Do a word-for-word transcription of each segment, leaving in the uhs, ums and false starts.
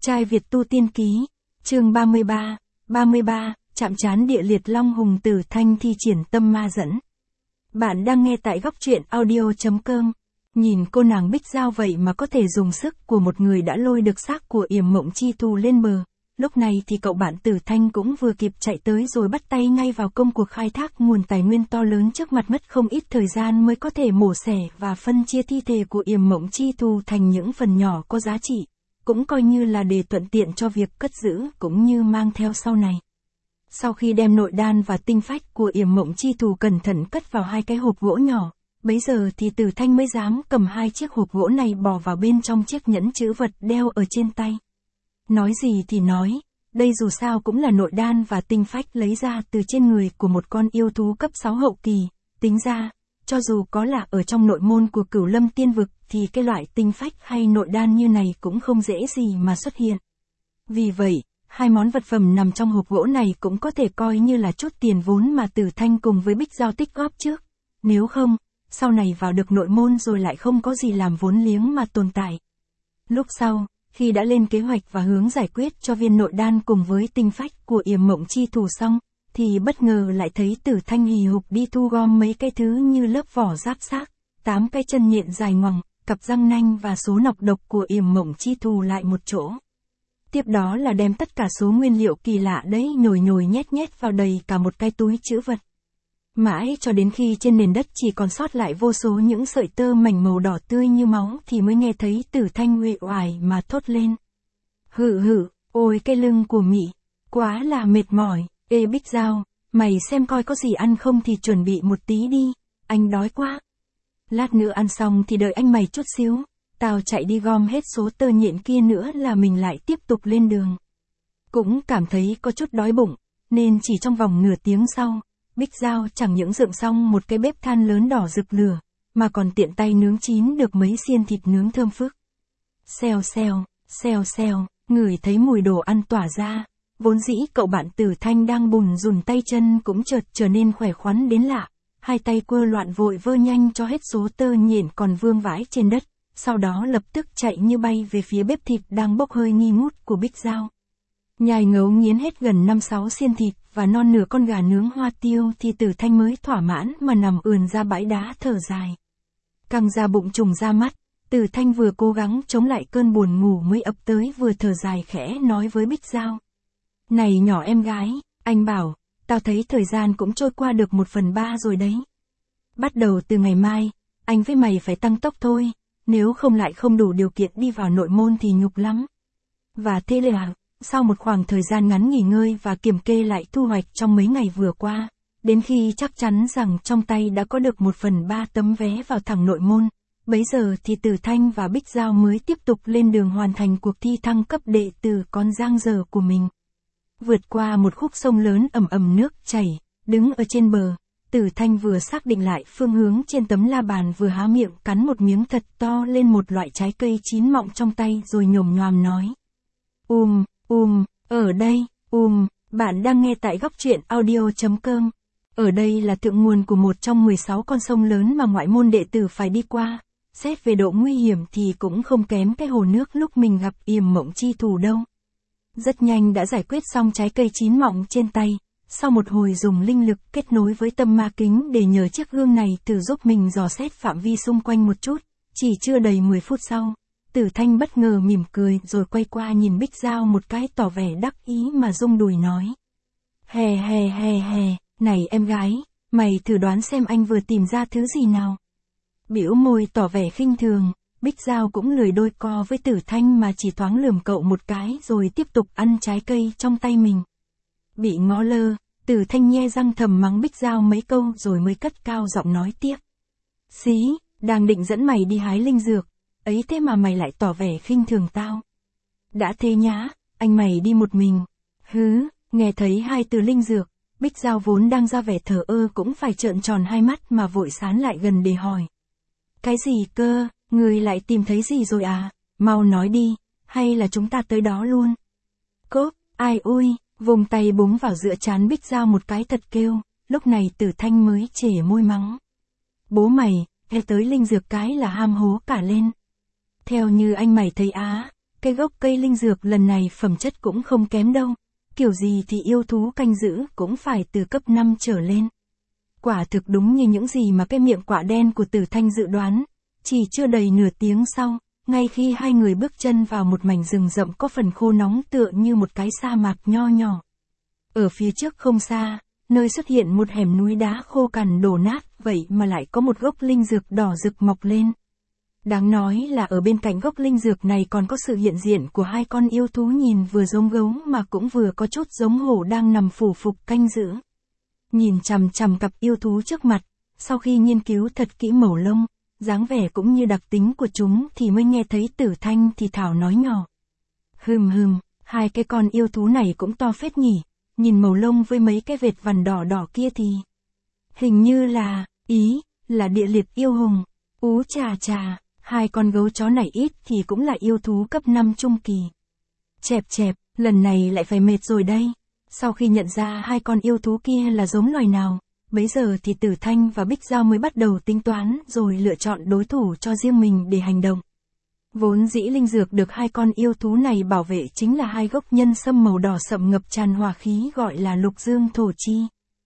Trai Việt tu tiên ký, chương ba mươi ba, ba mươi ba, chạm trán địa liệt long hùng Tử Thanh thi triển tâm ma dẫn. Bạn đang nghe tại góc truyện audio chấm com. Nhìn cô nàng Bích Giao vậy mà có thể dùng sức của một người đã lôi được xác của Yểm Mộng Chi Thù lên bờ. Lúc này thì cậu bạn Tử Thanh cũng vừa kịp chạy tới rồi bắt tay ngay vào công cuộc khai thác nguồn tài nguyên to lớn trước mặt, mất không ít thời gian mới có thể mổ xẻ và phân chia thi thể của Yểm Mộng Chi Thù thành những phần nhỏ có giá trị, cũng coi như là để thuận tiện cho việc cất giữ cũng như mang theo sau này. Sau khi đem nội đan và tinh phách của Yểm Mộng Chi Thù cẩn thận cất vào hai cái hộp gỗ nhỏ, bấy giờ thì Tử Thanh mới dám cầm hai chiếc hộp gỗ này bỏ vào bên trong chiếc nhẫn chữ vật đeo ở trên tay. Nói gì thì nói, đây dù sao cũng là nội đan và tinh phách lấy ra từ trên người của một con yêu thú cấp sáu hậu kỳ, tính ra, cho dù có là ở trong nội môn của Cửu Lâm Tiên Vực thì cái loại tinh phách hay nội đan như này cũng không dễ gì mà xuất hiện. Vì vậy, hai món vật phẩm nằm trong hộp gỗ này cũng có thể coi như là chút tiền vốn mà Tử Thanh cùng với Bích Giao tích góp trước. Nếu không, sau này vào được nội môn rồi lại không có gì làm vốn liếng mà tồn tại. Lúc sau, khi đã lên kế hoạch và hướng giải quyết cho viên nội đan cùng với tinh phách của Yểm Mộng Chi Thù xong, thì bất ngờ lại thấy Tử Thanh hì hục đi thu gom mấy cái thứ như lớp vỏ giáp xác, tám cái chân nhện dài ngoằng, cặp răng nanh và số nọc độc của Yểm Mộng Chi Thù lại một chỗ. Tiếp đó là đem tất cả số nguyên liệu kỳ lạ đấy nhồi nhồi nhét nhét vào đầy cả một cái túi trữ vật. Mãi cho đến khi trên nền đất chỉ còn sót lại vô số những sợi tơ mảnh màu đỏ tươi như máu thì mới nghe thấy Tử Thanh uể oải mà thốt lên. Hự hự, ôi cái lưng của mị, quá là mệt mỏi. Ê Bích Giao, mày xem coi có gì ăn không thì chuẩn bị một tí đi, anh đói quá. Lát nữa ăn xong thì đợi anh mày chút xíu, tao chạy đi gom hết số tơ nhện kia nữa là mình lại tiếp tục lên đường. Cũng cảm thấy có chút đói bụng, nên chỉ trong vòng nửa tiếng sau, Bích Giao chẳng những dựng xong một cái bếp than lớn đỏ rực lửa, mà còn tiện tay nướng chín được mấy xiên thịt nướng thơm phức. Xèo xèo, xèo xèo, ngửi thấy mùi đồ ăn tỏa ra. Vốn dĩ cậu bạn Tử Thanh đang bùn rùn tay chân cũng chợt trở nên khỏe khoắn đến lạ, hai tay quơ loạn vội vơ nhanh cho hết số tơ nhện còn vương vãi trên đất, sau đó lập tức chạy như bay về phía bếp thịt đang bốc hơi nghi ngút của Bích Giao. Nhai ngấu nghiến hết gần năm sáu xiên thịt và non nửa con gà nướng hoa tiêu thì Tử Thanh mới thỏa mãn mà nằm ườn ra bãi đá thở dài. Căng ra bụng trùng ra mắt, Tử Thanh vừa cố gắng chống lại cơn buồn ngủ mới ập tới vừa thở dài khẽ nói với Bích Giao. Này nhỏ em gái, anh bảo, tao thấy thời gian cũng trôi qua được một phần ba rồi đấy. Bắt đầu từ ngày mai, anh với mày phải tăng tốc thôi, nếu không lại không đủ điều kiện đi vào nội môn thì nhục lắm. Và thế là, sau một khoảng thời gian ngắn nghỉ ngơi và kiểm kê lại thu hoạch trong mấy ngày vừa qua, đến khi chắc chắn rằng trong tay đã có được một phần ba tấm vé vào thẳng nội môn, bấy giờ thì Tử Thanh và Bích Giao mới tiếp tục lên đường hoàn thành cuộc thi thăng cấp đệ tử con giang dở của mình. Vượt qua một khúc sông lớn ầm ầm nước chảy, đứng ở trên bờ, Tử Thanh vừa xác định lại phương hướng trên tấm la bàn vừa há miệng cắn một miếng thật to lên một loại trái cây chín mọng trong tay rồi nhồm nhoàm nói. Um, um, ở đây, um, bạn đang nghe tại góc truyện audio chấm com. Ở đây là thượng nguồn của một trong mười sáu con sông lớn mà ngoại môn đệ tử phải đi qua. Xét về độ nguy hiểm thì cũng không kém cái hồ nước lúc mình gặp Yểm Mộng Chi Thù đâu. Rất nhanh đã giải quyết xong trái cây chín mọng trên tay, sau một hồi dùng linh lực kết nối với tâm ma kính để nhờ chiếc gương này thử giúp mình dò xét phạm vi xung quanh một chút, chỉ chưa đầy mười phút sau, Tử Thanh bất ngờ mỉm cười rồi quay qua nhìn Bích Giao một cái tỏ vẻ đắc ý mà rung đùi nói. Hè hè hè hè, này em gái, mày thử đoán xem anh vừa tìm ra thứ gì nào. Bĩu môi tỏ vẻ khinh thường. Bích Giao cũng lười đôi co với Tử Thanh mà chỉ thoáng lườm cậu một cái rồi tiếp tục ăn trái cây trong tay mình. Bị ngó lơ, Tử Thanh nhe răng thầm mắng Bích Giao mấy câu rồi mới cất cao giọng nói tiếp. Xí, đang định dẫn mày đi hái linh dược, ấy thế mà mày lại tỏ vẻ khinh thường tao. Đã thế nhá, anh mày đi một mình. Hứ, nghe thấy hai từ linh dược, Bích Giao vốn đang ra vẻ thờ ơ cũng phải trợn tròn hai mắt mà vội sán lại gần để hỏi. Cái gì cơ? Người lại tìm thấy gì rồi à? Mau nói đi, hay là chúng ta tới đó luôn? Cốp, ai ui, vùng tay búng vào giữa trán Bích Giao một cái thật kêu, lúc này Tử Thanh mới chể môi mắng. Bố mày, nghe tới linh dược cái là ham hố cả lên. Theo như anh mày thấy á, Cái gốc cây linh dược lần này phẩm chất cũng không kém đâu, kiểu gì thì yêu thú canh giữ cũng phải từ cấp năm trở lên. Quả thực đúng như những gì mà cái miệng quạ đen của Tử Thanh dự đoán, chỉ chưa đầy nửa tiếng sau, ngay khi hai người bước chân vào một mảnh rừng rậm có phần khô nóng tựa như một cái sa mạc nho nhỏ. Ở phía trước không xa, nơi xuất hiện một hẻm núi đá khô cằn đổ nát, vậy mà lại có một gốc linh dược đỏ rực mọc lên. Đáng nói là ở bên cạnh gốc linh dược này còn có sự hiện diện của hai con yêu thú nhìn vừa giống gấu mà cũng vừa có chút giống hổ đang nằm phủ phục canh giữ. Nhìn chằm chằm cặp yêu thú trước mặt, sau khi nghiên cứu thật kỹ màu lông, dáng vẻ cũng như đặc tính của chúng thì mới nghe thấy Tử Thanh thì thảo nói nhỏ. Hừm hừm, hai cái con yêu thú này cũng to phết nhỉ, nhìn màu lông với mấy cái vệt vằn đỏ đỏ kia thì hình như là, ý, là địa liệt yêu hùng. Ú chà chà, hai con gấu chó này ít thì cũng là yêu thú cấp năm trung kỳ. Chẹp chẹp, lần này lại phải mệt rồi đây. Sau khi nhận ra hai con yêu thú kia là giống loài nào, bấy giờ thì Tử Thanh và Bích Giao mới bắt đầu tính toán rồi lựa chọn đối thủ cho riêng mình để hành động. Vốn dĩ linh dược được hai con yêu thú này bảo vệ chính là hai gốc nhân sâm màu đỏ sậm ngập tràn hỏa khí gọi là lục dương thổ chi.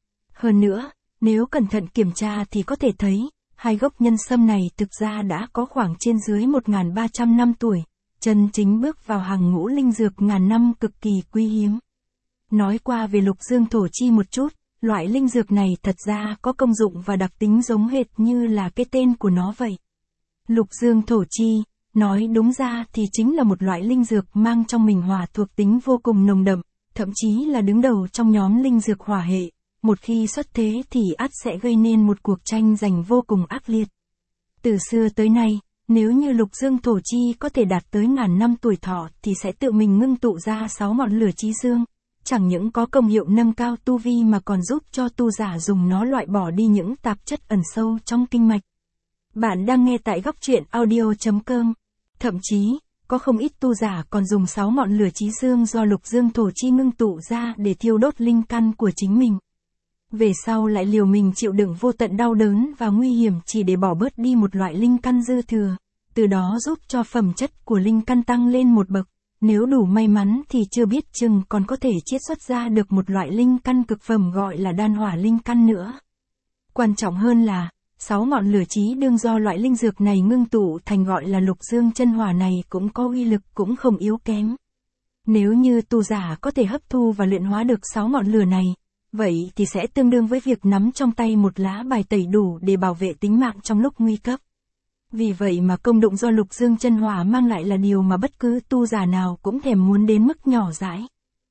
Hơn nữa, nếu cẩn thận kiểm tra thì có thể thấy, hai gốc nhân sâm này thực ra đã có khoảng trên dưới một nghìn ba trăm năm tuổi, chân chính bước vào hàng ngũ linh dược ngàn năm cực kỳ quý hiếm. Nói qua về lục dương thổ chi một chút, loại linh dược này thật ra có công dụng và đặc tính giống hệt như là cái tên của nó vậy. Lục dương thổ chi, nói đúng ra thì chính là một loại linh dược mang trong mình hỏa thuộc tính vô cùng nồng đậm, thậm chí là đứng đầu trong nhóm linh dược hỏa hệ, một khi xuất thế thì ắt sẽ gây nên một cuộc tranh giành vô cùng ác liệt. Từ xưa tới nay, nếu như lục dương thổ chi có thể đạt tới ngàn năm tuổi thọ thì sẽ tự mình ngưng tụ ra sáu ngọn lửa chí dương, chẳng những có công hiệu nâng cao tu vi mà còn giúp cho tu giả dùng nó loại bỏ đi những tạp chất ẩn sâu trong kinh mạch. Bạn đang nghe tại góc truyện audio chấm com. Thậm chí, có không ít tu giả còn dùng sáu ngọn lửa chí dương do lục dương thổ chi ngưng tụ ra để thiêu đốt linh căn của chính mình. Về sau lại liều mình chịu đựng vô tận đau đớn và nguy hiểm chỉ để bỏ bớt đi một loại linh căn dư thừa, từ đó giúp cho phẩm chất của linh căn tăng lên một bậc. Nếu đủ may mắn thì chưa biết chừng còn có thể chiết xuất ra được một loại linh căn cực phẩm gọi là đan hỏa linh căn nữa. Quan trọng hơn là, sáu ngọn lửa chí đương do loại linh dược này ngưng tụ thành gọi là lục dương chân hỏa này cũng có uy lực cũng không yếu kém. Nếu như tu giả có thể hấp thu và luyện hóa được sáu ngọn lửa này, vậy thì sẽ tương đương với việc nắm trong tay một lá bài tẩy đủ để bảo vệ tính mạng trong lúc nguy cấp. Vì vậy mà công dụng do lục dương chân hỏa mang lại là điều mà bất cứ tu giả nào cũng thèm muốn đến mức nhỏ dãi.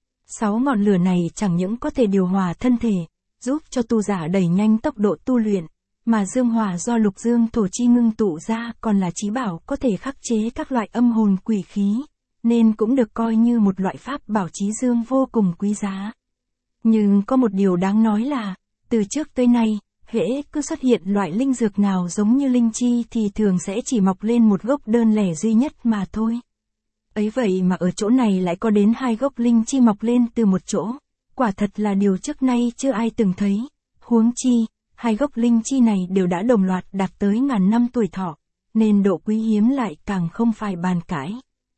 Sáu ngọn lửa này chẳng những có thể điều hòa thân thể, giúp cho tu giả đẩy nhanh tốc độ tu luyện, mà dương hỏa do lục dương thổ chi ngưng tụ ra còn là chí bảo có thể khắc chế các loại âm hồn quỷ khí, nên cũng được coi như một loại pháp bảo chí dương vô cùng quý giá. Nhưng có một điều đáng nói là, từ trước tới nay, hễ cứ xuất hiện loại linh dược nào giống như linh chi thì thường sẽ chỉ mọc lên một gốc đơn lẻ duy nhất mà thôi. Ấy vậy mà ở chỗ này lại có đến hai gốc linh chi mọc lên từ một chỗ, quả thật là điều trước nay chưa ai từng thấy. Huống chi, hai gốc linh chi này đều đã đồng loạt đạt tới ngàn năm tuổi thọ, nên độ quý hiếm lại càng không phải bàn cãi.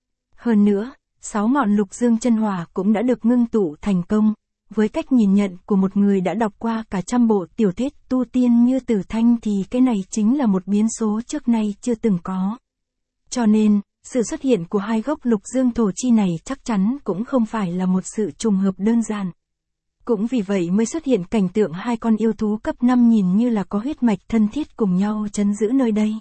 Hơn nữa, sáu ngọn lục dương chân hỏa cũng đã được ngưng tụ thành công. Với cách nhìn nhận của một người đã đọc qua cả trăm bộ tiểu thuyết tu tiên như Tử Thanh thì cái này chính là một biến số trước nay chưa từng có. Cho nên, sự xuất hiện của hai gốc lục dương thổ chi này chắc chắn cũng không phải là một sự trùng hợp đơn giản. Cũng vì vậy mới xuất hiện cảnh tượng hai con yêu thú cấp năm nhìn như là có huyết mạch thân thiết cùng nhau trấn giữ nơi đây.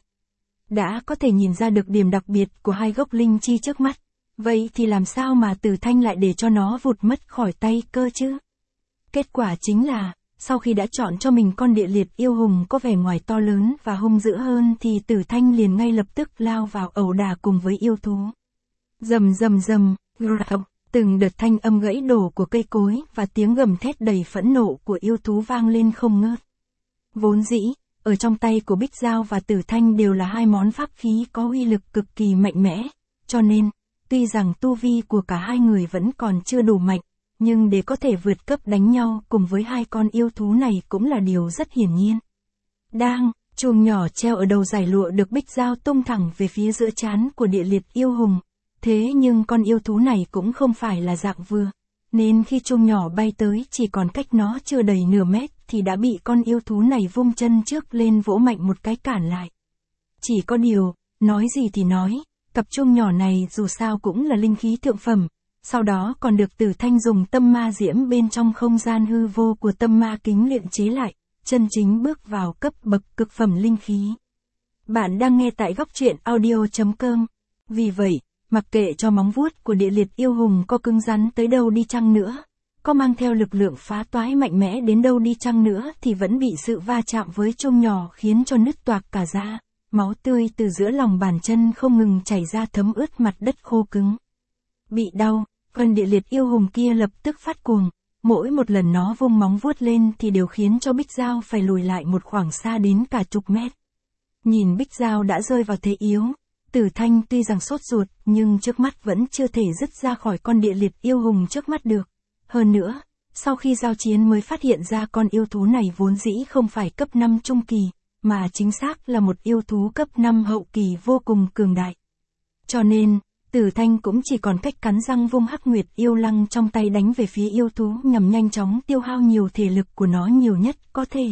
Đã có thể nhìn ra được điểm đặc biệt của hai gốc linh chi trước mắt. Vậy thì làm sao mà Tử Thanh lại để cho nó vụt mất khỏi tay cơ chứ? Kết quả chính là, sau khi đã chọn cho mình con địa liệt yêu hùng có vẻ ngoài to lớn và hung dữ hơn thì Tử Thanh liền ngay lập tức lao vào ẩu đả cùng với yêu thú. Rầm rầm rầm, từng đợt thanh âm gãy đổ của cây cối và tiếng gầm thét đầy phẫn nộ của yêu thú vang lên không ngớt. Vốn dĩ, ở trong tay của Bích Giao và Tử Thanh đều là hai món pháp khí có uy lực cực kỳ mạnh mẽ, cho nên, tuy rằng tu vi của cả hai người vẫn còn chưa đủ mạnh, nhưng để có thể vượt cấp đánh nhau cùng với hai con yêu thú này cũng là điều rất hiển nhiên. Đang, chuông nhỏ treo ở đầu giải lụa được Bích Giao tung thẳng về phía giữa trán của địa liệt yêu hùng, Thế nhưng con yêu thú này cũng không phải là dạng vừa, nên khi chuông nhỏ bay tới chỉ còn cách nó chưa đầy nửa mét thì đã bị con yêu thú này vung chân trước lên vỗ mạnh một cái cản lại. Chỉ có điều, nói gì thì nói, cặp chuông nhỏ này dù sao cũng là linh khí thượng phẩm, sau đó còn được Tử Thanh dùng tâm ma diễm bên trong không gian hư vô của tâm ma kính luyện chế lại, chân chính bước vào cấp bậc cực phẩm linh khí. Bạn đang nghe tại góc truyện audio chấm com. Vì vậy, mặc kệ cho móng vuốt của địa liệt yêu hùng có cứng rắn tới đâu đi chăng nữa, có mang theo lực lượng phá toái mạnh mẽ đến đâu đi chăng nữa thì vẫn bị sự va chạm với chuông nhỏ khiến cho nứt toạc cả da, máu tươi từ giữa lòng bàn chân không ngừng chảy ra thấm ướt mặt đất khô cứng. Bị đau, con địa liệt yêu hùng kia lập tức phát cuồng, mỗi một lần nó vung móng vuốt lên thì đều khiến cho Bích Giao phải lùi lại một khoảng xa đến cả chục mét. Nhìn Bích Giao đã rơi vào thế yếu, Tử Thanh tuy rằng sốt ruột nhưng trước mắt vẫn chưa thể dứt ra khỏi con địa liệt yêu hùng trước mắt được. Hơn nữa, sau khi giao chiến mới phát hiện ra con yêu thú này vốn dĩ không phải cấp năm trung kỳ, mà chính xác là một yêu thú cấp năm hậu kỳ vô cùng cường đại. Cho nên, Tử Thanh cũng chỉ còn cách cắn răng vung Hắc Nguyệt yêu lăng trong tay đánh về phía yêu thú nhằm nhanh chóng tiêu hao nhiều thể lực của nó nhiều nhất có thể.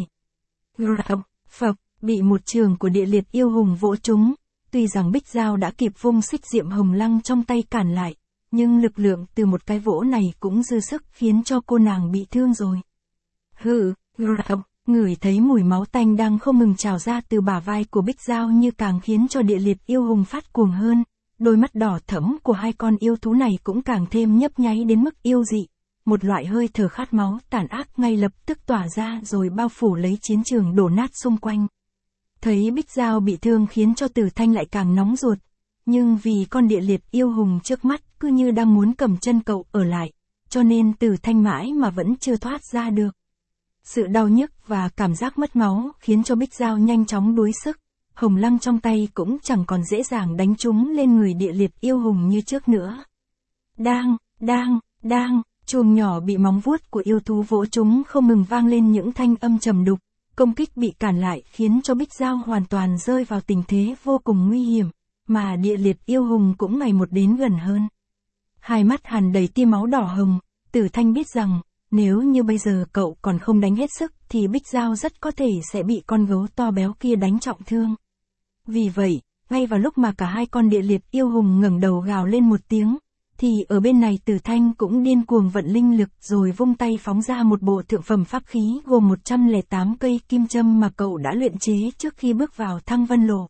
Phập, bị một trường của địa liệt yêu hùng vỗ trúng, tuy rằng Bích Giao đã kịp vung xích diệm hồng lăng trong tay cản lại, nhưng lực lượng từ một cái vỗ này cũng dư sức khiến cho cô nàng bị thương rồi. Hừ, ngửi thấy mùi máu tanh đang không ngừng trào ra từ bả vai của Bích Giao như càng khiến cho địa liệt yêu hùng phát cuồng hơn, đôi mắt đỏ thẫm của hai con yêu thú này cũng càng thêm nhấp nháy đến mức yêu dị, một loại hơi thở khát máu tàn ác ngay lập tức tỏa ra rồi bao phủ lấy chiến trường đổ nát xung quanh. Thấy Bích Giao bị thương khiến cho Tử Thanh lại càng nóng ruột, nhưng vì con địa liệt yêu hùng trước mắt cứ như đang muốn cầm chân cậu ở lại, cho nên Tử Thanh mãi mà vẫn chưa thoát ra được. Sự đau nhức và cảm giác mất máu khiến cho Bích Giao nhanh chóng đuối sức, hồng lăng trong tay cũng chẳng còn dễ dàng đánh trúng lên người địa liệt yêu hùng như trước nữa. Đang, đang, đang, chuông nhỏ bị móng vuốt của yêu thú vỗ trúng không ngừng vang lên những thanh âm trầm đục, công kích bị cản lại khiến cho Bích Giao hoàn toàn rơi vào tình thế vô cùng nguy hiểm, mà địa liệt yêu hùng cũng ngày một đến gần hơn. Hai mắt hằn đầy tia máu đỏ hồng, Tử Thanh biết rằng, nếu như bây giờ cậu còn không đánh hết sức thì Bích Giao rất có thể sẽ bị con gấu to béo kia đánh trọng thương. Vì vậy, ngay vào lúc mà cả hai con địa liệt yêu hùng ngẩng đầu gào lên một tiếng, thì ở bên này Tử Thanh cũng điên cuồng vận linh lực rồi vung tay phóng ra một bộ thượng phẩm pháp khí gồm một trăm lẻ tám cây kim châm mà cậu đã luyện chế trước khi bước vào Thăng Vân Lộ.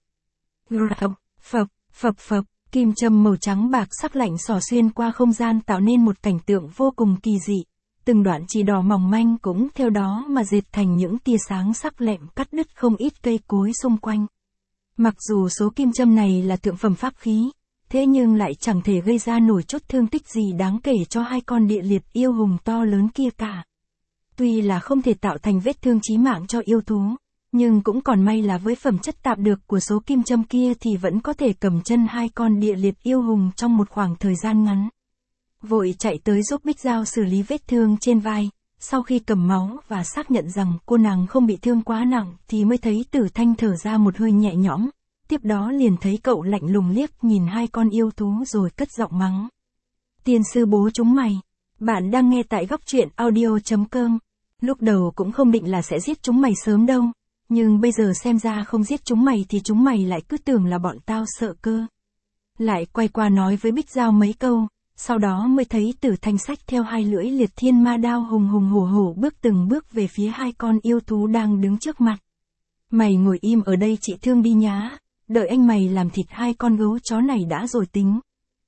Phập, phập phập, kim châm màu trắng bạc sắc lạnh xỏ xuyên qua không gian tạo nên một cảnh tượng vô cùng kỳ dị. Từng đoạn chỉ đỏ mỏng manh cũng theo đó mà dệt thành những tia sáng sắc lẹm cắt đứt không ít cây cối xung quanh. Mặc dù số kim châm này là thượng phẩm pháp khí, thế nhưng lại chẳng thể gây ra nổi chút thương tích gì đáng kể cho hai con địa liệt yêu hùng to lớn kia cả. Tuy là không thể tạo thành vết thương chí mạng cho yêu thú, nhưng cũng còn may là với phẩm chất tạp được của số kim châm kia thì vẫn có thể cầm chân hai con địa liệt yêu hùng trong một khoảng thời gian ngắn. Vội chạy tới giúp Bích Giao xử lý vết thương trên vai, sau khi cầm máu và xác nhận rằng cô nàng không bị thương quá nặng thì mới thấy Tử Thanh thở ra một hơi nhẹ nhõm, tiếp đó liền thấy cậu lạnh lùng liếc nhìn hai con yêu thú rồi cất giọng mắng. Tiên sư bố chúng mày, bạn đang nghe tại góc truyện audio chấm com. Lúc đầu cũng không định là sẽ giết chúng mày sớm đâu, nhưng bây giờ xem ra không giết chúng mày thì chúng mày lại cứ tưởng là bọn tao sợ cơ. Lại quay qua nói với Bích Giao mấy câu. Sau đó mới thấy Tử Thanh xách theo hai lưỡi liệt thiên ma đao hùng hùng hổ hổ bước từng bước về phía hai con yêu thú đang đứng trước mặt. Mày ngồi im ở đây trị thương đi nhá, đợi anh mày làm thịt hai con gấu chó này đã rồi tính.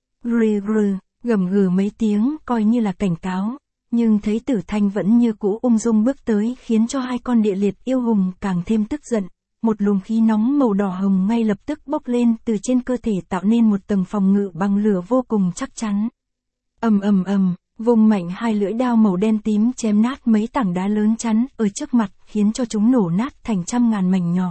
Rừ rừ, gầm gừ mấy tiếng coi như là cảnh cáo, nhưng thấy Tử Thanh vẫn như cũ ung dung bước tới khiến cho hai con địa liệt yêu hùng càng thêm tức giận. Một luồng khí nóng màu đỏ hồng ngay lập tức bốc lên từ trên cơ thể tạo nên một tầng phòng ngự bằng lửa vô cùng chắc chắn. Ầm ầm ầm, vùng mạnh hai lưỡi đao màu đen tím chém nát mấy tảng đá lớn chắn ở trước mặt khiến cho chúng nổ nát thành trăm ngàn mảnh nhỏ.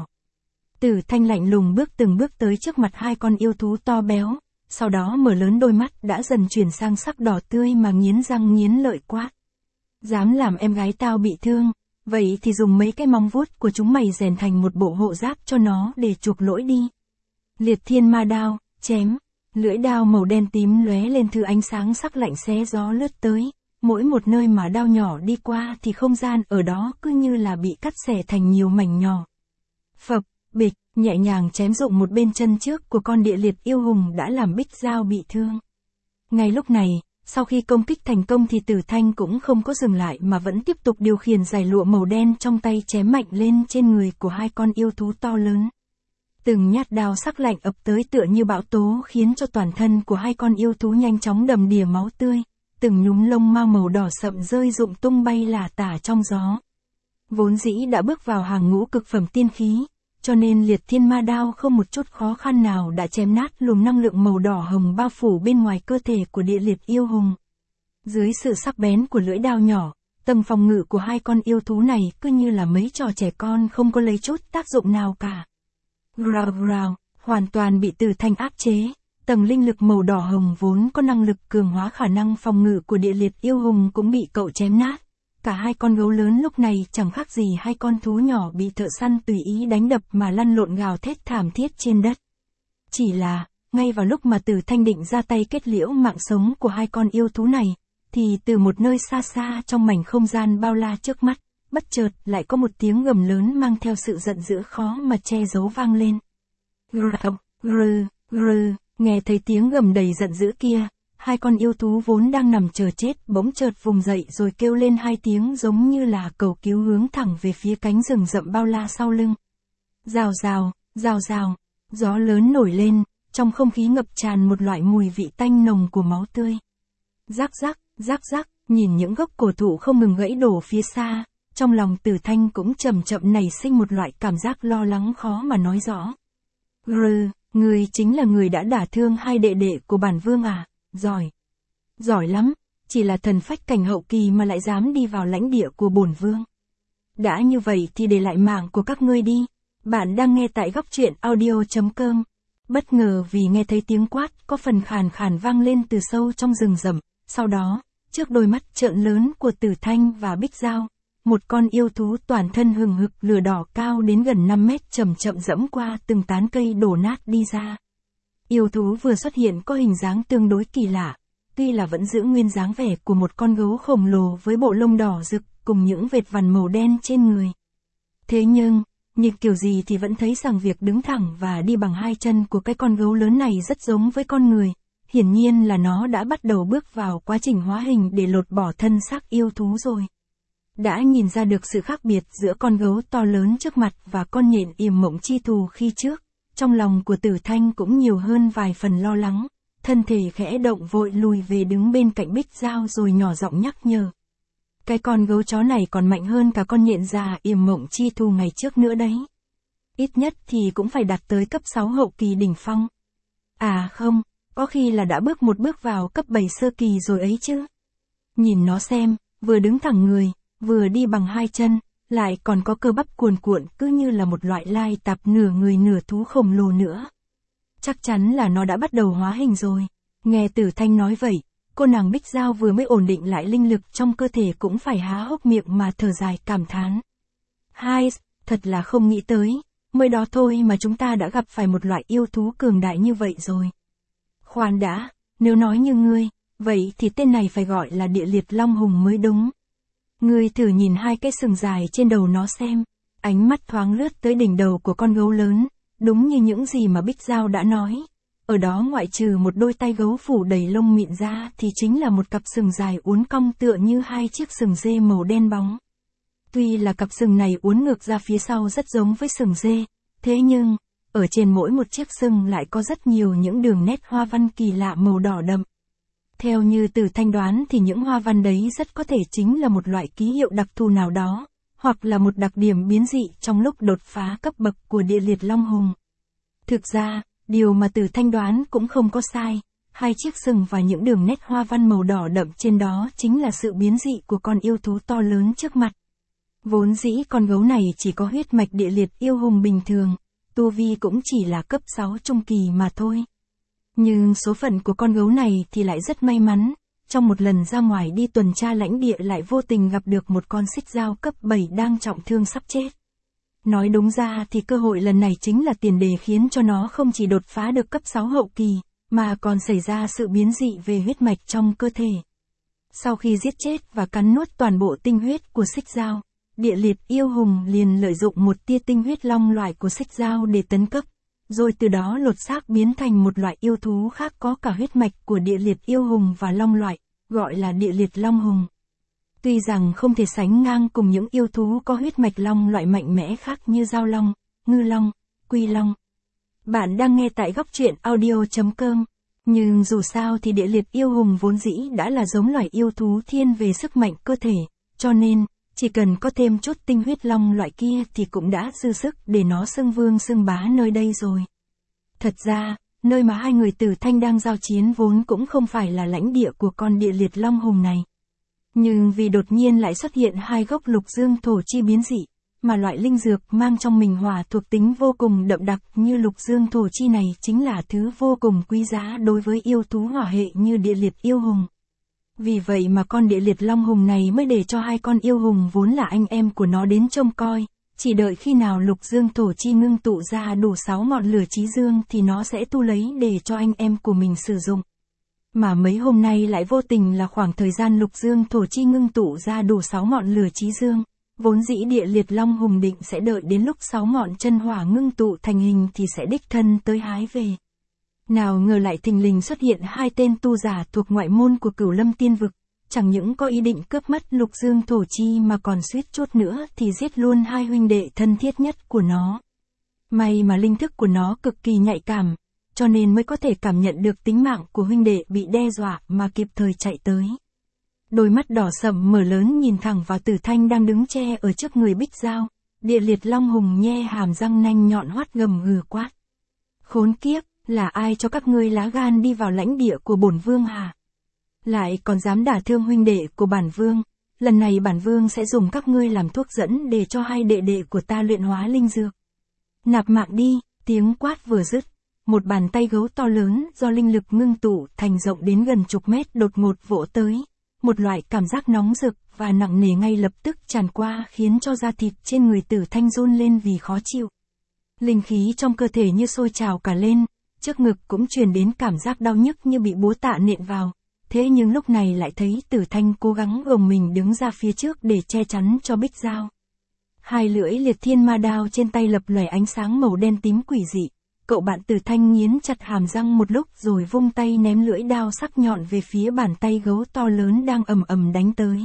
Tử Thanh lạnh lùng bước từng bước tới trước mặt hai con yêu thú to béo, sau đó mở lớn đôi mắt đã dần chuyển sang sắc đỏ tươi mà nghiến răng nghiến lợi quát. Dám làm em gái tao bị thương, vậy thì dùng mấy cái móng vuốt của chúng mày rèn thành một bộ hộ giáp cho nó để chuộc lỗi đi. Liệt thiên ma đao, chém. Lưỡi đao màu đen tím lóe lên thứ ánh sáng sắc lạnh xé gió lướt tới, mỗi một nơi mà đao nhỏ đi qua thì không gian ở đó cứ như là bị cắt xẻ thành nhiều mảnh nhỏ. Phập, bịch, nhẹ nhàng chém rụng một bên chân trước của con địa liệt yêu hùng đã làm Bích Giao bị thương. Ngay lúc này, sau khi công kích thành công thì Tử Thanh cũng không có dừng lại mà vẫn tiếp tục điều khiển dải lụa màu đen trong tay chém mạnh lên trên người của hai con yêu thú to lớn. Từng nhát đao sắc lạnh ập tới tựa như bão tố khiến cho toàn thân của hai con yêu thú nhanh chóng đầm đìa máu tươi, từng nhúm lông mao màu đỏ sậm rơi rụng tung bay lả tả trong gió. Vốn dĩ đã bước vào hàng ngũ cực phẩm tiên khí, cho nên Liệt Thiên Ma Đao không một chút khó khăn nào đã chém nát luồng năng lượng màu đỏ hồng bao phủ bên ngoài cơ thể của địa liệt yêu hùng. Dưới sự sắc bén của lưỡi đao nhỏ, tầng phòng ngự của hai con yêu thú này cứ như là mấy trò trẻ con không có lấy chút tác dụng nào cả. Rào rào, hoàn toàn bị Tử Thanh áp chế, tầng linh lực màu đỏ hồng vốn có năng lực cường hóa khả năng phòng ngự của địa liệt yêu hùng cũng bị cậu chém nát. Cả hai con gấu lớn lúc này chẳng khác gì hai con thú nhỏ bị thợ săn tùy ý đánh đập mà lăn lộn gào thét thảm thiết trên đất. Chỉ là, ngay vào lúc mà Tử Thanh định ra tay kết liễu mạng sống của hai con yêu thú này, thì từ một nơi xa xa trong mảnh không gian bao la trước mắt, bất chợt lại có một tiếng gầm lớn mang theo sự giận dữ khó mà che giấu vang lên. Rào, rừ, rừ, nghe thấy tiếng gầm đầy giận dữ kia, hai con yêu thú vốn đang nằm chờ chết bỗng chợt vùng dậy rồi kêu lên hai tiếng giống như là cầu cứu hướng thẳng về phía cánh rừng rậm bao la sau lưng. Rào rào, rào rào, gió lớn nổi lên, trong không khí ngập tràn một loại mùi vị tanh nồng của máu tươi. Rắc rắc, rắc rắc, nhìn những gốc cổ thụ không ngừng gãy đổ phía xa, trong lòng Tử Thanh cũng chậm chậm nảy sinh một loại cảm giác lo lắng khó mà nói rõ. Rừ, người chính là người đã đả thương hai đệ đệ của bản vương à, giỏi. Giỏi lắm, chỉ là thần phách cảnh hậu kỳ mà lại dám đi vào lãnh địa của bổn vương. Đã như vậy thì để lại mạng của các ngươi đi. Bạn đang nghe tại góc truyện audio chấm com. Bất ngờ vì nghe thấy tiếng quát có phần khàn khàn vang lên từ sâu trong rừng rậm, sau đó, trước đôi mắt trợn lớn của Tử Thanh và Bích Giao, một con yêu thú toàn thân hừng hực lửa đỏ cao đến gần năm mét chậm chậm dẫm qua từng tán cây đổ nát đi ra. Yêu thú vừa xuất hiện có hình dáng tương đối kỳ lạ, tuy là vẫn giữ nguyên dáng vẻ của một con gấu khổng lồ với bộ lông đỏ rực cùng những vệt vằn màu đen trên người. Thế nhưng, nhìn kiểu gì thì vẫn thấy rằng việc đứng thẳng và đi bằng hai chân của cái con gấu lớn này rất giống với con người, hiển nhiên là nó đã bắt đầu bước vào quá trình hóa hình để lột bỏ thân xác yêu thú rồi. Đã nhìn ra được sự khác biệt giữa con gấu to lớn trước mặt và con nhện yểm mộng chi thù khi trước, trong lòng của Tử Thanh cũng nhiều hơn vài phần lo lắng, thân thể khẽ động vội lùi về đứng bên cạnh Bích Giao rồi nhỏ giọng nhắc nhở. Cái con gấu chó này còn mạnh hơn cả con nhện già yểm mộng chi thù ngày trước nữa đấy. Ít nhất thì cũng phải đạt tới cấp sáu hậu kỳ đỉnh phong. À không, có khi là đã bước một bước vào cấp bảy sơ kỳ rồi ấy chứ. Nhìn nó xem, vừa đứng thẳng người, vừa đi bằng hai chân, lại còn có cơ bắp cuồn cuộn cứ như là một loại lai tạp nửa người nửa thú khổng lồ nữa. Chắc chắn là nó đã bắt đầu hóa hình rồi. Nghe Tử Thanh nói vậy, cô nàng Bích Giao vừa mới ổn định lại linh lực trong cơ thể cũng phải há hốc miệng mà thở dài cảm thán. Hai, thật là không nghĩ tới, mới đó thôi mà chúng ta đã gặp phải một loại yêu thú cường đại như vậy rồi. Khoan đã, nếu nói như ngươi, vậy thì tên này phải gọi là địa liệt long hùng mới đúng. Ngươi thử nhìn hai cái sừng dài trên đầu nó xem, ánh mắt thoáng lướt tới đỉnh đầu của con gấu lớn, đúng như những gì mà Bích Giao đã nói. Ở đó ngoại trừ một đôi tay gấu phủ đầy lông mịn ra thì chính là một cặp sừng dài uốn cong tựa như hai chiếc sừng dê màu đen bóng. Tuy là cặp sừng này uốn ngược ra phía sau rất giống với sừng dê, thế nhưng, ở trên mỗi một chiếc sừng lại có rất nhiều những đường nét hoa văn kỳ lạ màu đỏ đậm. Theo như Tử Thanh đoán thì những hoa văn đấy rất có thể chính là một loại ký hiệu đặc thù nào đó, hoặc là một đặc điểm biến dị trong lúc đột phá cấp bậc của địa liệt long hùng. Thực ra, điều mà Tử Thanh đoán cũng không có sai, hai chiếc sừng và những đường nét hoa văn màu đỏ đậm trên đó chính là sự biến dị của con yêu thú to lớn trước mặt. Vốn dĩ con gấu này chỉ có huyết mạch địa liệt yêu hùng bình thường, tu vi cũng chỉ là cấp sáu trung kỳ mà thôi. Nhưng số phận của con gấu này thì lại rất may mắn, trong một lần ra ngoài đi tuần tra lãnh địa lại vô tình gặp được một con xích dao cấp bảy đang trọng thương sắp chết. Nói đúng ra thì cơ hội lần này chính là tiền đề khiến cho nó không chỉ đột phá được cấp sáu hậu kỳ, mà còn xảy ra sự biến dị về huyết mạch trong cơ thể. Sau khi giết chết và cắn nuốt toàn bộ tinh huyết của Xích Dao, Địa Liệt yêu hùng liền lợi dụng một tia tinh huyết long loại của Xích Dao để tấn cấp, rồi từ đó lột xác biến thành một loại yêu thú khác có cả huyết mạch của Địa Liệt yêu hùng và long loại, gọi là Địa Liệt long hùng. Tuy rằng không thể sánh ngang cùng những yêu thú có huyết mạch long loại mạnh mẽ khác như Dao Long, Ngư Long, Quy Long. Bạn đang nghe tại góc truyện audio chấm com. Nhưng dù sao thì Địa Liệt yêu hùng vốn dĩ đã là giống loài yêu thú thiên về sức mạnh cơ thể, cho nên, chỉ cần có thêm chút tinh huyết long loại kia thì cũng đã dư sức để nó xưng vương xưng bá nơi đây rồi. Thật ra, nơi mà hai người Tử Thanh đang giao chiến vốn cũng không phải là lãnh địa của con Địa Liệt long hùng này. Nhưng vì đột nhiên lại xuất hiện hai gốc lục dương thổ chi biến dị, mà loại linh dược mang trong mình hỏa thuộc tính vô cùng đậm đặc như lục dương thổ chi này chính là thứ vô cùng quý giá đối với yêu thú hỏa hệ như Địa Liệt yêu hùng. Vì vậy mà con Địa Liệt long hùng này mới để cho hai con yêu hùng vốn là anh em của nó đến trông coi, chỉ đợi khi nào lục dương thổ chi ngưng tụ ra đủ sáu ngọn lửa chí dương thì nó sẽ thu lấy để cho anh em của mình sử dụng. Mà mấy hôm nay lại vô tình là khoảng thời gian lục dương thổ chi ngưng tụ ra đủ sáu ngọn lửa chí dương, vốn dĩ Địa Liệt long hùng định sẽ đợi đến lúc sáu ngọn chân hỏa ngưng tụ thành hình thì sẽ đích thân tới hái về. Nào ngờ lại thình lình xuất hiện hai tên tu giả thuộc ngoại môn của Cửu Lâm Tiên Vực, chẳng những có ý định cướp mất lục dương thổ chi mà còn suýt chút nữa thì giết luôn hai huynh đệ thân thiết nhất của nó. May mà linh thức của nó cực kỳ nhạy cảm, cho nên mới có thể cảm nhận được tính mạng của huynh đệ bị đe dọa mà kịp thời chạy tới. Đôi mắt đỏ sậm mở lớn nhìn thẳng vào Tử Thanh đang đứng che ở trước người Bích Dao, Địa Liệt long hùng nhe hàm răng nanh nhọn hoắt gầm gừ quát. Khốn kiếp, là ai cho các ngươi lá gan đi vào lãnh địa của bổn vương hả? Lại còn dám đả thương huynh đệ của bản vương, lần này bản vương sẽ dùng các ngươi làm thuốc dẫn để cho hai đệ đệ của ta luyện hóa linh dược. Nạp mạng đi, tiếng quát vừa dứt, một bàn tay gấu to lớn do linh lực ngưng tụ thành rộng đến gần chục mét đột ngột vỗ tới, một loại cảm giác nóng rực và nặng nề ngay lập tức tràn qua khiến cho da thịt trên người Tử Thanh run lên vì khó chịu. Linh khí trong cơ thể như sôi trào cả lên, trước ngực cũng truyền đến cảm giác đau nhức như bị búa tạ nện vào, thế nhưng lúc này lại thấy Tử Thanh cố gắng gồng mình đứng ra phía trước để che chắn cho Bích Dao. Hai lưỡi liệt thiên ma đao trên tay lập lòe ánh sáng màu đen tím quỷ dị, cậu bạn Tử Thanh nghiến chặt hàm răng một lúc rồi vung tay ném lưỡi đao sắc nhọn về phía bàn tay gấu to lớn đang ầm ầm đánh tới.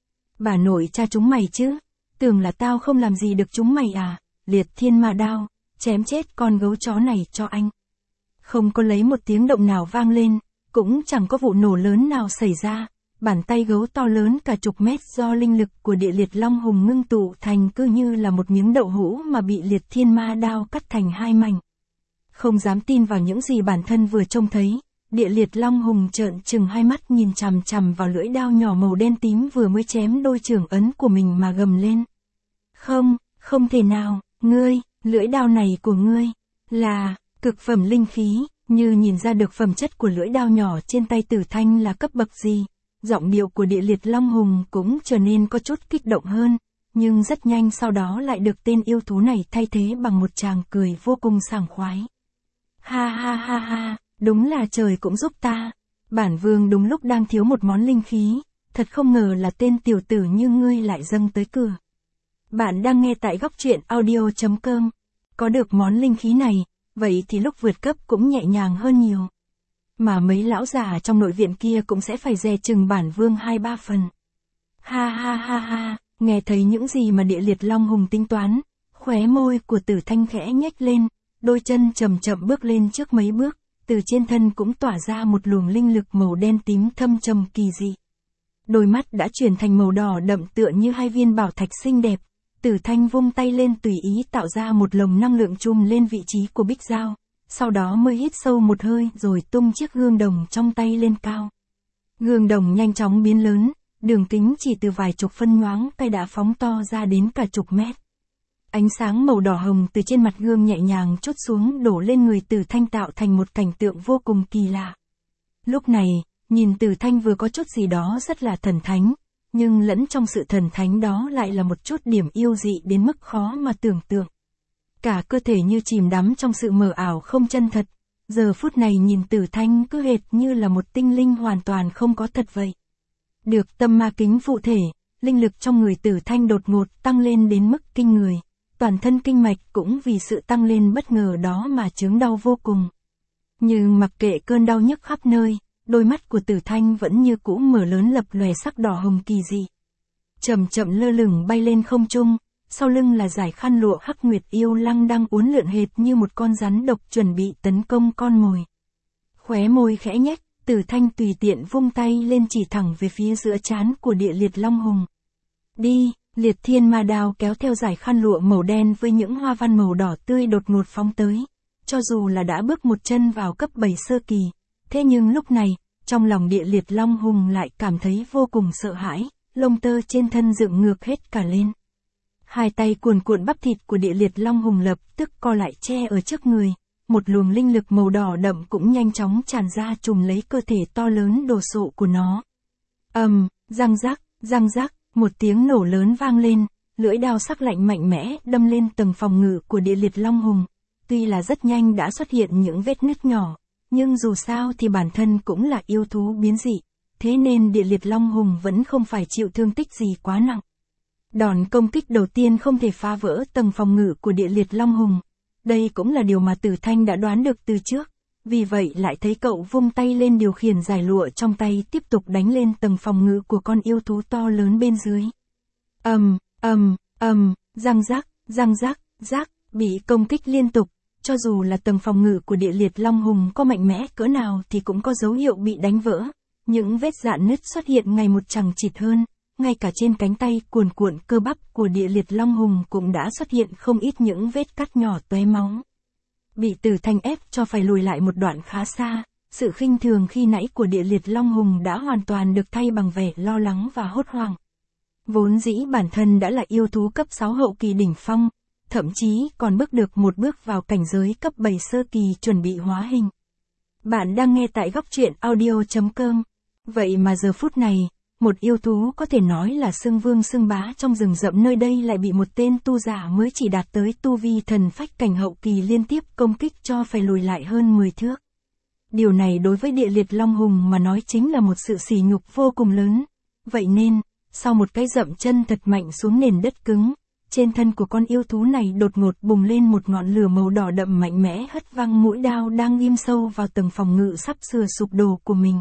Bà nội cha chúng mày chứ, tưởng là tao không làm gì được chúng mày à, liệt thiên ma đao, chém chết con gấu chó này cho anh. Không có lấy một tiếng động nào vang lên, cũng chẳng có vụ nổ lớn nào xảy ra, bàn tay gấu to lớn cả chục mét do linh lực của Địa Liệt long hùng ngưng tụ thành cứ như là một miếng đậu hũ mà bị liệt thiên ma đao cắt thành hai mảnh. Không dám tin vào những gì bản thân vừa trông thấy, Địa Liệt long hùng trợn trừng hai mắt nhìn chằm chằm vào lưỡi đao nhỏ màu đen tím vừa mới chém đôi trưởng ấn của mình mà gầm lên. Không, không thể nào, ngươi, lưỡi đao này của ngươi, là cực phẩm linh khí, như nhìn ra được phẩm chất của lưỡi đao nhỏ trên tay Tử Thanh là cấp bậc gì. Giọng điệu của Địa Liệt long hùng cũng trở nên có chút kích động hơn, nhưng rất nhanh sau đó lại được tên yêu thú này thay thế bằng một tràng cười vô cùng sảng khoái. Ha ha ha ha, đúng là trời cũng giúp ta. Bản vương đúng lúc đang thiếu một món linh khí, thật không ngờ là tên tiểu tử như ngươi lại dâng tới cửa. Bạn đang nghe tại góc truyện audio chấm com. Có được món linh khí này, vậy thì lúc vượt cấp cũng nhẹ nhàng hơn nhiều. Mà mấy lão già trong nội viện kia cũng sẽ phải dè chừng bản vương hai ba phần. Ha ha ha ha, nghe thấy những gì mà Địa Liệt long hùng tính toán, khóe môi của Tử Thanh khẽ nhếch lên, đôi chân chậm chậm bước lên trước mấy bước, từ trên thân cũng tỏa ra một luồng linh lực màu đen tím thâm trầm kỳ dị. Đôi mắt đã chuyển thành màu đỏ đậm tựa như hai viên bảo thạch xinh đẹp. Tử Thanh vung tay lên tùy ý tạo ra một lồng năng lượng chùm lên vị trí của Bích Dao, sau đó mới hít sâu một hơi rồi tung chiếc gương đồng trong tay lên cao. Gương đồng nhanh chóng biến lớn, đường kính chỉ từ vài chục phân nhoáng tay đã phóng to ra đến cả chục mét. Ánh sáng màu đỏ hồng từ trên mặt gương nhẹ nhàng trút xuống đổ lên người Tử Thanh tạo thành một cảnh tượng vô cùng kỳ lạ. Lúc này, nhìn Tử Thanh vừa có chút gì đó rất là thần thánh, nhưng lẫn trong sự thần thánh đó lại là một chút điểm yêu dị đến mức khó mà tưởng tượng. Cả cơ thể như chìm đắm trong sự mờ ảo không chân thật, giờ phút này nhìn Tử Thanh cứ hệt như là một tinh linh hoàn toàn không có thật vậy. Được tâm ma kính phụ thể, linh lực trong người Tử Thanh đột ngột tăng lên đến mức kinh người, toàn thân kinh mạch cũng vì sự tăng lên bất ngờ đó mà chướng đau vô cùng. Nhưng mặc kệ cơn đau nhức khắp nơi, đôi mắt của Tử Thanh vẫn như cũ mở lớn lập lòe sắc đỏ hồng kỳ dị. Chậm chậm lơ lửng bay lên không trung, sau lưng là dải khăn lụa Hắc Nguyệt Yêu Lăng đang uốn lượn hệt như một con rắn độc chuẩn bị tấn công con mồi. Khóe môi khẽ nhếch, Tử Thanh tùy tiện vung tay lên chỉ thẳng về phía giữa trán của Địa Liệt Long Hùng. Đi, Liệt Thiên Ma Đao kéo theo dải khăn lụa màu đen với những hoa văn màu đỏ tươi đột ngột phóng tới. Cho dù là đã bước một chân vào cấp bảy sơ kỳ, thế nhưng lúc này, trong lòng Địa Liệt Long Hùng lại cảm thấy vô cùng sợ hãi, lông tơ trên thân dựng ngược hết cả lên. Hai tay cuồn cuộn bắp thịt của Địa Liệt Long Hùng lập tức co lại che ở trước người, một luồng linh lực màu đỏ đậm cũng nhanh chóng tràn ra trùm lấy cơ thể to lớn đồ sộ của nó. Ầm, um, răng rắc, răng rắc, một tiếng nổ lớn vang lên, lưỡi đao sắc lạnh mạnh mẽ đâm lên tầng phòng ngự của Địa Liệt Long Hùng. Tuy là rất nhanh đã xuất hiện những vết nứt nhỏ, nhưng dù sao thì bản thân cũng là yêu thú biến dị, thế nên Địa Liệt Long Hùng vẫn không phải chịu thương tích gì quá nặng. Đòn công kích đầu tiên không thể phá vỡ tầng phòng ngự của Địa Liệt Long Hùng. Đây cũng là điều mà Tử Thanh đã đoán được từ trước, vì vậy lại thấy cậu vung tay lên điều khiển dải lụa trong tay tiếp tục đánh lên tầng phòng ngự của con yêu thú to lớn bên dưới. Ầm, ầm, ầm, răng rắc, răng rắc, rắc, bị công kích liên tục, cho dù là tầng phòng ngự của Địa Liệt Long Hùng có mạnh mẽ cỡ nào thì cũng có dấu hiệu bị đánh vỡ, những vết rạn nứt xuất hiện ngày một chằng chịt hơn. Ngay cả trên cánh tay cuồn cuộn cơ bắp của Địa Liệt Long Hùng cũng đã xuất hiện không ít những vết cắt nhỏ tóe máu. Bị Tử Thanh ép cho phải lùi lại một đoạn khá xa, sự khinh thường khi nãy của Địa Liệt Long Hùng đã hoàn toàn được thay bằng vẻ lo lắng và hốt hoảng. Vốn dĩ bản thân đã là yêu thú cấp sáu hậu kỳ đỉnh phong, thậm chí còn bước được một bước vào cảnh giới cấp bảy sơ kỳ chuẩn bị hóa hình. Bạn đang nghe tại góc truyện audio chấm com. Vậy mà giờ phút này, một yêu thú có thể nói là xưng vương xưng bá trong rừng rậm nơi đây lại bị một tên tu giả mới chỉ đạt tới tu vi thần phách cảnh hậu kỳ liên tiếp công kích cho phải lùi lại hơn mười thước. Điều này đối với Địa Liệt Long Hùng mà nói chính là một sự sỉ nhục vô cùng lớn. Vậy nên, sau một cái dậm chân thật mạnh xuống nền đất cứng, trên thân của con yêu thú này đột ngột bùng lên một ngọn lửa màu đỏ đậm mạnh mẽ hất văng mũi đao đang ghim sâu vào tầng phòng ngự sắp sửa sụp đổ của mình.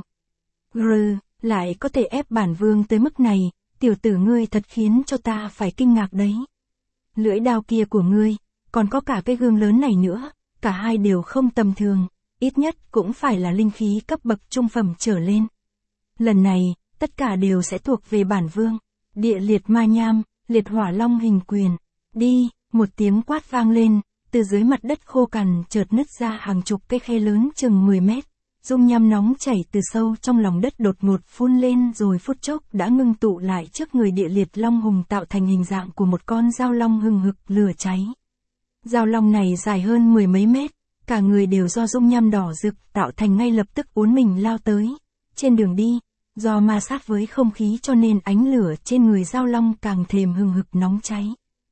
Grr, lại có thể ép bản vương tới mức này, tiểu tử ngươi thật khiến cho ta phải kinh ngạc đấy. Lưỡi đao kia của ngươi, còn có cả cái gương lớn này nữa, cả hai đều không tầm thường, ít nhất cũng phải là linh khí cấp bậc trung phẩm trở lên. Lần này, tất cả đều sẽ thuộc về bản vương. Địa Liệt Ma Nham, Liệt Hỏa Long hình quyền. Đi, một tiếng quát vang lên, từ dưới mặt đất khô cằn chợt nứt ra hàng chục cái khe lớn chừng mười mét. Dung nham nóng chảy từ sâu trong lòng đất đột ngột phun lên rồi phút chốc đã ngưng tụ lại trước người Địa Liệt Long Hùng tạo thành hình dạng của một con dao long hừng hực lửa cháy. Dao long này dài hơn mười mấy mét, cả người đều do dung nham đỏ rực tạo thành ngay lập tức uốn mình lao tới. Trên đường đi, do ma sát với không khí cho nên ánh lửa trên người dao long càng thêm hừng hực nóng cháy.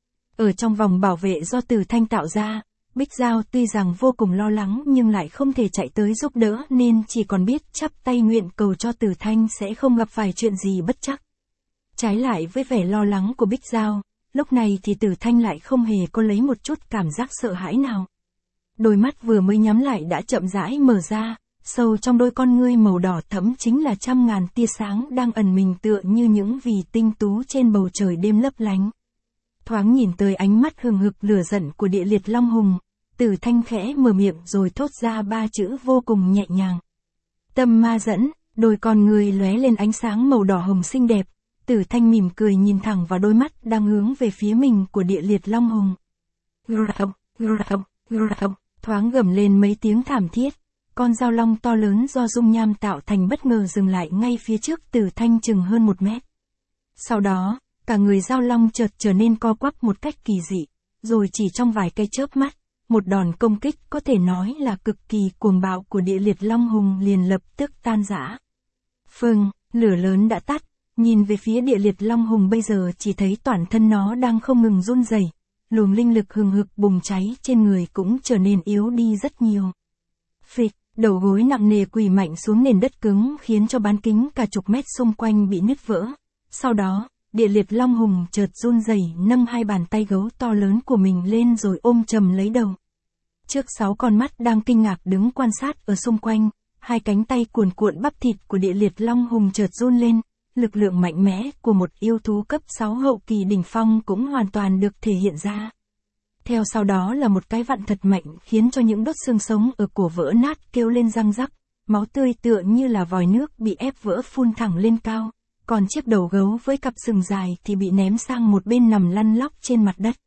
Ở trong vòng bảo vệ do Tử Thanh tạo ra, Bích Giao tuy rằng vô cùng lo lắng nhưng lại không thể chạy tới giúp đỡ nên chỉ còn biết chắp tay nguyện cầu cho Tử Thanh sẽ không gặp phải chuyện gì bất trắc. Trái lại với vẻ lo lắng của Bích Giao, lúc này thì Tử Thanh lại không hề có lấy một chút cảm giác sợ hãi nào. Đôi mắt vừa mới nhắm lại đã chậm rãi mở ra, sâu trong đôi con ngươi màu đỏ thẫm chính là trăm ngàn tia sáng đang ẩn mình tựa như những vì tinh tú trên bầu trời đêm lấp lánh. Thoáng nhìn tới ánh mắt hừng hực lửa giận của Địa Liệt Long Hùng, Tử Thanh khẽ mở miệng rồi thốt ra ba chữ vô cùng nhẹ nhàng. Tâm ma dẫn, đôi con người lóe lên ánh sáng màu đỏ hồng xinh đẹp, Tử Thanh mỉm cười nhìn thẳng vào đôi mắt đang hướng về phía mình của Địa Liệt Long Hùng. Grrrr, grrrr, grrrr, thoáng gầm lên mấy tiếng thảm thiết, con dao long to lớn do dung nham tạo thành bất ngờ dừng lại ngay phía trước Tử Thanh chừng hơn một mét. Sau đó, cả người dao long chợt trở nên co quắp một cách kỳ dị, rồi chỉ trong vài cái chớp mắt, một đòn công kích có thể nói là cực kỳ cuồng bạo của Địa Liệt Long Hùng liền lập tức tan rã. Phừng, lửa lớn đã tắt, nhìn về phía Địa Liệt Long Hùng bây giờ chỉ thấy toàn thân nó đang không ngừng run rẩy, luồng linh lực hừng hực bùng cháy trên người cũng trở nên yếu đi rất nhiều. Phịch, đầu gối nặng nề quỳ mạnh xuống nền đất cứng khiến cho bán kính cả chục mét xung quanh bị nứt vỡ. Sau đó, địa liệt long hùng chợt run rẩy nâng hai bàn tay gấu to lớn của mình lên rồi ôm chầm lấy đầu. Trước sáu con mắt đang kinh ngạc đứng quan sát ở xung quanh, hai cánh tay cuồn cuộn bắp thịt của địa liệt long hùng chợt run lên, lực lượng mạnh mẽ của một yêu thú cấp sáu hậu kỳ đỉnh phong cũng hoàn toàn được thể hiện ra. Theo sau đó là một cái vặn thật mạnh khiến cho những đốt xương sống ở cổ vỡ nát kêu lên răng rắc, máu tươi tựa như là vòi nước bị ép vỡ phun thẳng lên cao, còn chiếc đầu gấu với cặp sừng dài thì bị ném sang một bên nằm lăn lóc trên mặt đất.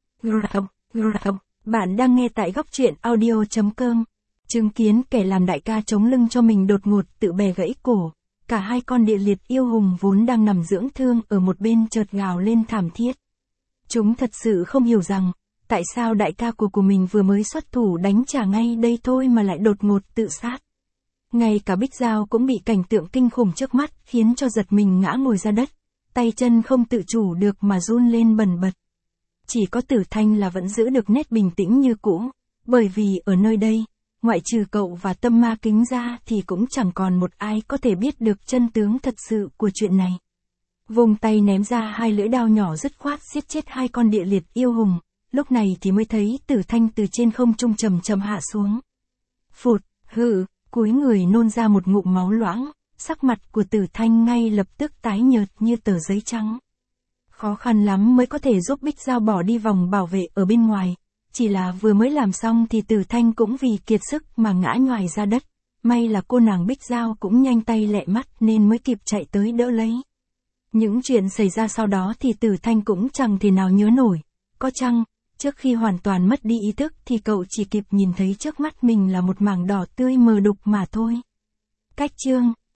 Bạn đang nghe tại góc truyện audio chấm com. Chứng kiến kẻ làm đại ca chống lưng cho mình đột ngột tự bè gãy cổ, cả hai con địa liệt yêu hùng vốn đang nằm dưỡng thương ở một bên chợt gào lên thảm thiết. Chúng thật sự không hiểu rằng, tại sao đại ca của của mình vừa mới xuất thủ đánh trả ngay đây thôi mà lại đột ngột tự sát. Ngay cả Bích Giao cũng bị cảnh tượng kinh khủng trước mắt khiến cho giật mình ngã ngồi ra đất, tay chân không tự chủ được mà run lên bần bật. Chỉ có Tử Thanh là vẫn giữ được nét bình tĩnh như cũ, bởi vì ở nơi đây, ngoại trừ cậu và Tâm Ma Kính ra thì cũng chẳng còn một ai có thể biết được chân tướng thật sự của chuyện này. Vùng tay ném ra hai lưỡi đao nhỏ dứt khoát giết chết hai con địa liệt yêu hùng, lúc này thì mới thấy Tử Thanh từ trên không trung trầm trầm hạ xuống. Phụt, hự, cúi người nôn ra một ngụm máu loãng, sắc mặt của Tử Thanh ngay lập tức tái nhợt như tờ giấy trắng. Khó khăn lắm mới có thể giúp Bích Giao bỏ đi vòng bảo vệ ở bên ngoài, chỉ là vừa mới làm xong thì Tử Thanh cũng vì kiệt sức mà ngã nhoài ra đất, may là cô nàng Bích Giao cũng nhanh tay lẹ mắt nên mới kịp chạy tới đỡ lấy. Những chuyện xảy ra sau đó thì Tử Thanh cũng chẳng thể nào nhớ nổi, có chăng, trước khi hoàn toàn mất đi ý thức thì cậu chỉ kịp nhìn thấy trước mắt mình là một mảng đỏ tươi mờ đục mà thôi. Cách chương